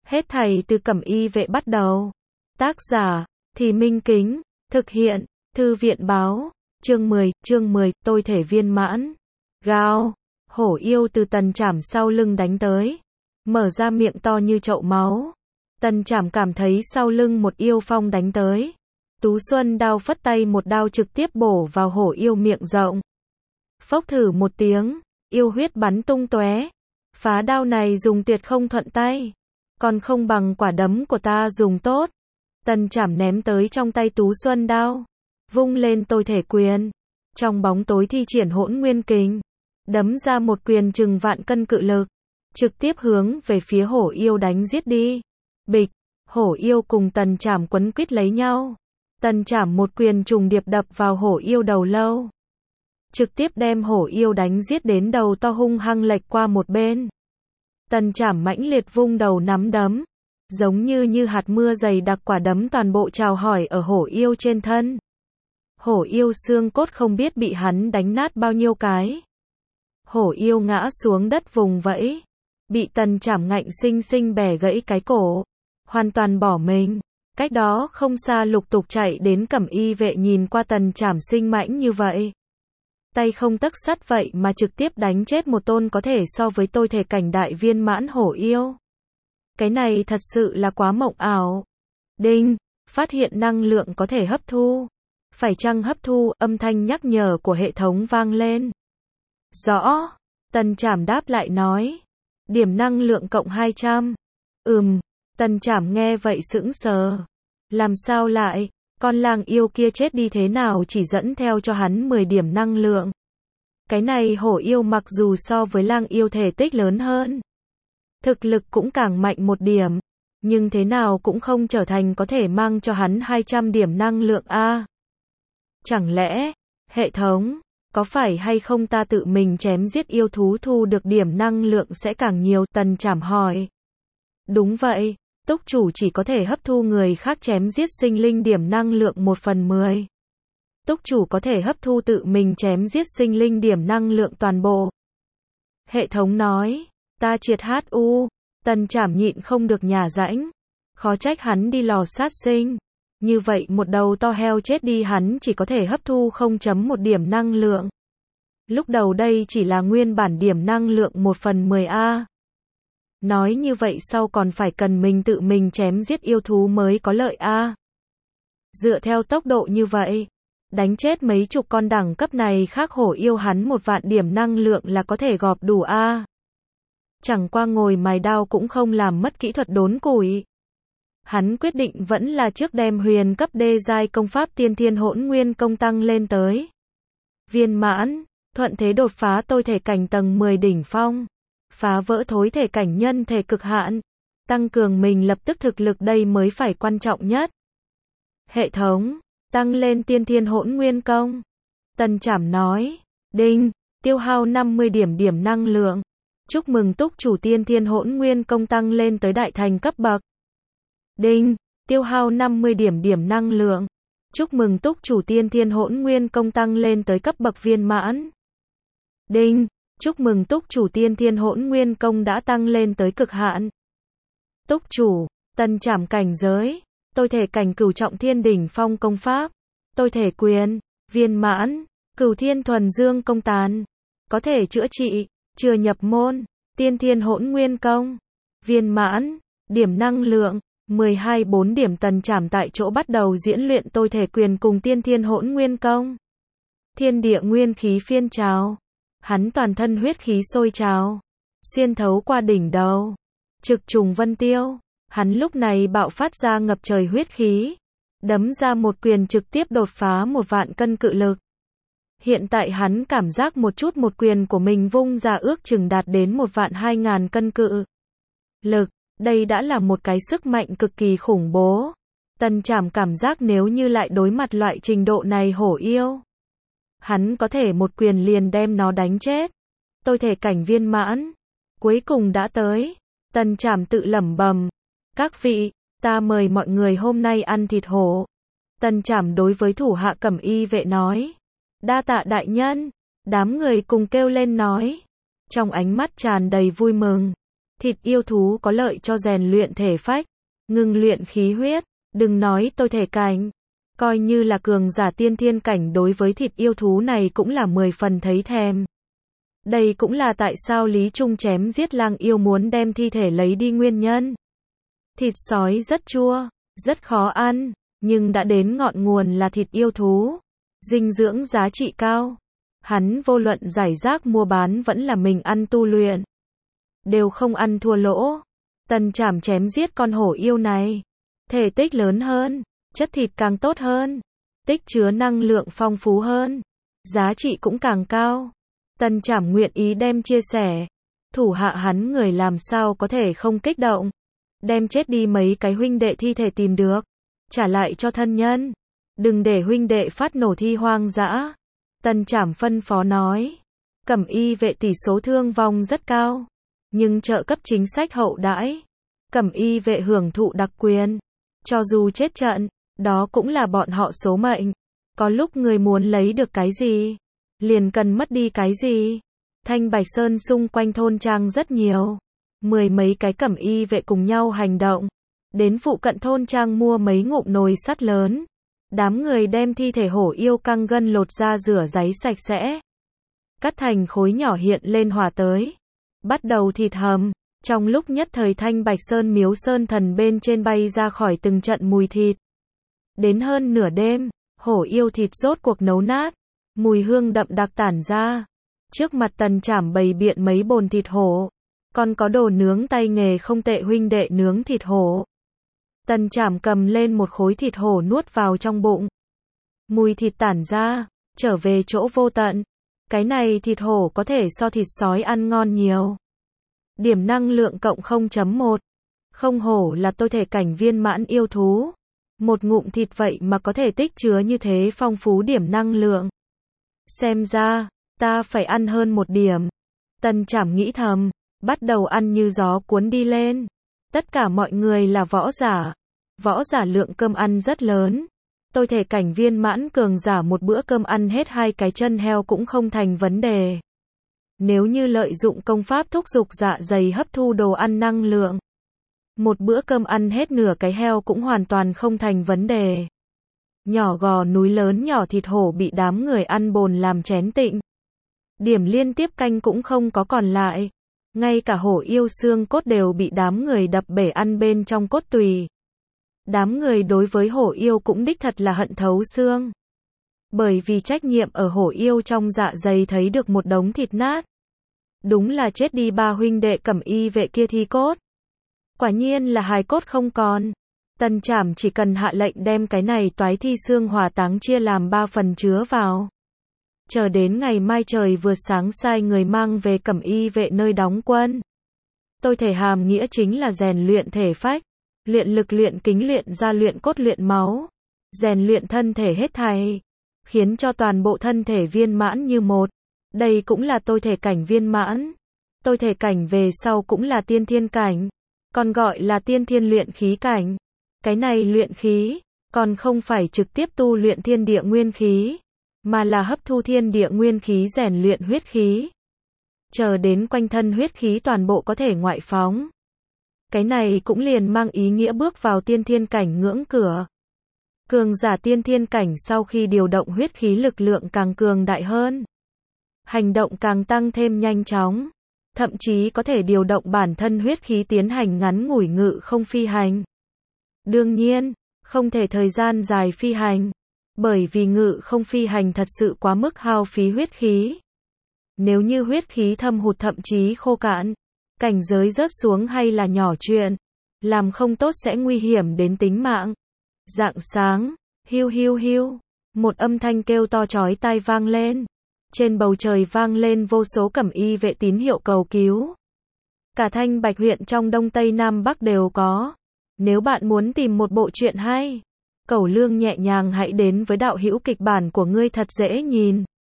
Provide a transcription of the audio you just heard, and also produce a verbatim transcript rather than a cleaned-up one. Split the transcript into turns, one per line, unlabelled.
Hết thảy từ Cẩm Y vệ bắt đầu. Tác giả, Thì Minh Kính, thực hiện, Thư viện báo, chương mười, chương mười, tôi thể viên mãn. Gào, hổ yêu từ Tần Trảm sau lưng đánh tới, mở ra miệng to như chậu máu. Tần Trảm cảm thấy sau lưng một yêu phong đánh tới. Tú Xuân đao phất tay một đao trực tiếp bổ vào hổ yêu miệng rộng. Phốc thử một tiếng, yêu huyết bắn tung tóe. Phá đao này dùng tuyệt không thuận tay, còn không bằng quả đấm của ta dùng tốt. Tần Trảm ném tới trong tay Tú Xuân đao, vung lên tôi thể quyền, trong bóng tối thi triển hỗn nguyên kình, đấm ra một quyền chừng vạn cân cự lực, trực tiếp hướng về phía hổ yêu đánh giết đi. Bịch, hổ yêu cùng Tần Trảm quấn quýt lấy nhau. Tần Trảm một quyền trùng điệp đập vào hổ yêu đầu lâu, trực tiếp đem hổ yêu đánh giết đến đầu to hung hăng lệch qua một bên. Tần Trảm mãnh liệt vung đầu nắm đấm, giống như như hạt mưa dày đặc quả đấm toàn bộ trào hỏi ở hổ yêu trên thân. Hổ yêu xương cốt không biết bị hắn đánh nát bao nhiêu cái. Hổ yêu ngã xuống đất vùng vẫy, bị Tần Trảm ngạnh sinh sinh bẻ gãy cái cổ, hoàn toàn bỏ mình. Cách đó không xa lục tục chạy đến Cẩm Y vệ nhìn qua Tần Trảm sinh mãnh như vậy, tay không tấc sắt vậy mà trực tiếp đánh chết một tôn có thể so với tôi thể cảnh đại viên mãn hổ yêu. Cái này thật sự là quá mộng ảo. Đinh, phát hiện năng lượng có thể hấp thu. Phải chăng hấp thu, âm thanh nhắc nhở của hệ thống vang lên. Rõ, Tần Trảm đáp lại nói. Điểm năng lượng cộng hai trăm. Ừm, Tần Trảm nghe vậy sững sờ. Làm sao lại, con lang yêu kia chết đi thế nào chỉ dẫn theo cho hắn mười điểm năng lượng. Cái này hổ yêu mặc dù so với lang yêu thể tích lớn hơn, thực lực cũng càng mạnh một điểm, nhưng thế nào cũng không trở thành có thể mang cho hắn hai trăm điểm năng lượng a. Chẳng lẽ, hệ thống, có phải hay không ta tự mình chém giết yêu thú thu được điểm năng lượng sẽ càng nhiều? Tần Trảm hỏi. Đúng vậy, túc chủ chỉ có thể hấp thu người khác chém giết sinh linh điểm năng lượng một phần mười. Túc chủ có thể hấp thu tự mình chém giết sinh linh điểm năng lượng toàn bộ. Hệ thống nói. Ta triệt hát u, Tần Trảm nhịn không được nhả rãnh. Khó trách hắn đi lò sát sinh. Như vậy một đầu to heo chết đi hắn chỉ có thể hấp thu không chấm một điểm năng lượng. Lúc đầu đây chỉ là nguyên bản điểm năng lượng một phần mười a. Nói như vậy sau còn phải cần mình tự mình chém giết yêu thú mới có lợi a. Dựa theo tốc độ như vậy, đánh chết mấy chục con đẳng cấp này khác hổ yêu hắn một vạn điểm năng lượng là có thể gọp đủ a. Chẳng qua ngồi mài đao cũng không làm mất kỹ thuật đốn củi. Hắn quyết định vẫn là trước đem huyền cấp đê giai công pháp tiên thiên hỗn nguyên công tăng lên tới viên mãn, thuận thế đột phá tôi thể cảnh tầng mười đỉnh phong, phá vỡ thối thể cảnh nhân thể cực hạn, tăng cường mình lập tức thực lực đây mới phải quan trọng nhất. Hệ thống, tăng lên tiên thiên hỗn nguyên công. Tần Trảm nói. Đinh, tiêu hao năm mươi điểm điểm năng lượng. Chúc mừng túc chủ tiên thiên hỗn nguyên công tăng lên tới đại thành cấp bậc. Đinh, tiêu hao năm mươi điểm điểm năng lượng. Chúc mừng túc chủ tiên thiên hỗn nguyên công tăng lên tới cấp bậc viên mãn. Đinh, chúc mừng túc chủ tiên thiên hỗn nguyên công đã tăng lên tới cực hạn. Túc chủ, Tần Trảm cảnh giới, tôi thể cảnh cửu trọng thiên đỉnh phong công pháp, tôi thể quyền, viên mãn, cửu thiên thuần dương công tàn, có thể chữa trị, chưa nhập môn, tiên thiên hỗn nguyên công, viên mãn, điểm năng lượng, mười hai bốn điểm. Tần Trảm tại chỗ bắt đầu diễn luyện tôi thể quyền cùng tiên thiên hỗn nguyên công. Thiên địa nguyên khí phiên trào, hắn toàn thân huyết khí sôi trào, xuyên thấu qua đỉnh đầu, trực trùng vân tiêu, hắn lúc này bạo phát ra ngập trời huyết khí, đấm ra một quyền trực tiếp đột phá một vạn cân cự lực. Hiện tại hắn cảm giác một chút một quyền của mình vung ra ước chừng đạt đến một vạn hai ngàn cân cự lực, đây đã là một cái sức mạnh cực kỳ khủng bố. Tần Trảm cảm giác nếu như lại đối mặt loại trình độ này hổ yêu, hắn có thể một quyền liền đem nó đánh chết. Tôi thể cảnh viên mãn, cuối cùng đã tới. Tần Trảm tự lẩm bẩm, các vị, ta mời mọi người hôm nay ăn thịt hổ. Tần Trảm đối với thủ hạ Cẩm Y vệ nói. Đa tạ đại nhân. Đám người cùng kêu lên nói, trong ánh mắt tràn đầy vui mừng. Thịt yêu thú có lợi cho rèn luyện thể phách, ngưng luyện khí huyết, đừng nói tôi thể cảnh. Coi như là cường giả tiên thiên cảnh đối với thịt yêu thú này cũng là mười phần thấy thèm. Đây cũng là tại sao Lý Trung chém giết lang yêu muốn đem thi thể lấy đi nguyên nhân. Thịt sói rất chua, rất khó ăn, nhưng đã đến ngọn nguồn là thịt yêu thú. Dinh dưỡng giá trị cao. Hắn vô luận giải rác mua bán vẫn là mình ăn tu luyện. Đều không ăn thua lỗ. Tần Trảm chém giết con hổ yêu này. Thể tích lớn hơn, chất thịt càng tốt hơn, tích chứa năng lượng phong phú hơn, giá trị cũng càng cao. Tần Trảm nguyện ý đem chia sẻ. Thủ hạ hắn người làm sao có thể không kích động. Đem chết đi mấy cái huynh đệ thi thể tìm được, trả lại cho thân nhân. Đừng để huynh đệ phát nổ thi hoang dã. Tần Trảm phân phó nói. Cẩm y vệ tỷ số thương vong rất cao, nhưng trợ cấp chính sách hậu đãi. Cẩm y vệ hưởng thụ đặc quyền. Cho dù chết trận, đó cũng là bọn họ số mệnh. Có lúc người muốn lấy được cái gì, liền cần mất đi cái gì. Thanh Bạch Sơn xung quanh thôn trang rất nhiều. Mười mấy cái cẩm y vệ cùng nhau hành động. Đến phụ cận thôn trang mua mấy ngụm nồi sắt lớn. Đám người đem thi thể hổ yêu căng gân lột ra rửa ráy sạch sẽ. Cắt thành khối nhỏ hiện lên hỏa tới. Bắt đầu thịt hầm. Trong lúc nhất thời Thanh Bạch Sơn miếu sơn thần bên trên bay ra khỏi từng trận mùi thịt. Đến hơn nửa đêm, hổ yêu thịt rốt cuộc nấu nát. Mùi hương đậm đặc tản ra. Trước mặt Tần Trảm bày biện mấy bồn thịt hổ. Còn có đồ nướng tay nghề không tệ huynh đệ nướng thịt hổ. Tần Trảm cầm lên một khối thịt hổ nuốt vào trong bụng. Mùi thịt tản ra, trở về chỗ vô tận. Cái này thịt hổ có thể so thịt sói ăn ngon nhiều. Điểm năng lượng cộng không chấm một. Không hổ là tôi thể cảnh viên mãn yêu thú. Một ngụm thịt vậy mà có thể tích chứa như thế phong phú điểm năng lượng. Xem ra, ta phải ăn hơn một điểm. Tần Trảm nghĩ thầm, bắt đầu ăn như gió cuốn đi lên. Tất cả mọi người là võ giả. Võ giả lượng cơm ăn rất lớn. Tôi thể cảnh viên mãn cường giả một bữa cơm ăn hết hai cái chân heo cũng không thành vấn đề. Nếu như lợi dụng công pháp thúc giục dạ dày hấp thu đồ ăn năng lượng, một bữa cơm ăn hết nửa cái heo cũng hoàn toàn không thành vấn đề. Nhỏ gò núi lớn nhỏ thịt hổ bị đám người ăn bồn làm chén tịnh. Điểm liên tiếp canh cũng không có còn lại. Ngay cả hổ yêu xương cốt đều bị đám người đập bể ăn bên trong cốt tùy. Đám người đối với hổ yêu cũng đích thật là hận thấu xương. Bởi vì trách nhiệm ở hổ yêu trong dạ dày thấy được một đống thịt nát. Đúng là chết đi ba huynh đệ cẩm y vệ kia thi cốt. Quả nhiên là hài cốt không còn. Tần Trảm chỉ cần hạ lệnh đem cái này toái thi xương hỏa táng chia làm ba phần chứa vào. Chờ đến ngày mai trời vừa sáng sai người mang về cẩm y vệ nơi đóng quân. Tôi thể hàm nghĩa chính là rèn luyện thể phách, luyện lực luyện kính luyện da luyện cốt luyện máu, rèn luyện thân thể hết thảy, khiến cho toàn bộ thân thể viên mãn như một. Đây cũng là tôi thể cảnh viên mãn. Tôi thể cảnh về sau cũng là tiên thiên cảnh, còn gọi là tiên thiên luyện khí cảnh. Cái này luyện khí, còn không phải trực tiếp tu luyện thiên địa nguyên khí, mà là hấp thu thiên địa nguyên khí rèn luyện huyết khí. Chờ đến quanh thân huyết khí toàn bộ có thể ngoại phóng. Cái này cũng liền mang ý nghĩa bước vào tiên thiên cảnh ngưỡng cửa. Cường giả tiên thiên cảnh sau khi điều động huyết khí lực lượng càng cường đại hơn. Hành động càng tăng thêm nhanh chóng. Thậm chí có thể điều động bản thân huyết khí tiến hành ngắn ngủi ngự không phi hành. Đương nhiên, không thể thời gian dài phi hành. Bởi vì ngự không phi hành thật sự quá mức hao phí huyết khí. Nếu như huyết khí thâm hụt thậm chí khô cạn, cảnh giới rớt xuống hay là nhỏ chuyện, làm không tốt sẽ nguy hiểm đến tính mạng. Rạng sáng, hiu hiu hiu, một âm thanh kêu to chói tai vang lên. Trên bầu trời vang lên vô số cẩm y vệ tín hiệu cầu cứu. Cả Thanh Bạch huyện trong Đông Tây Nam Bắc đều có. Nếu bạn muốn tìm một bộ truyện hay, Cẩu Lương nhẹ nhàng hãy đến với đạo hữu kịch bản của ngươi thật dễ nhìn.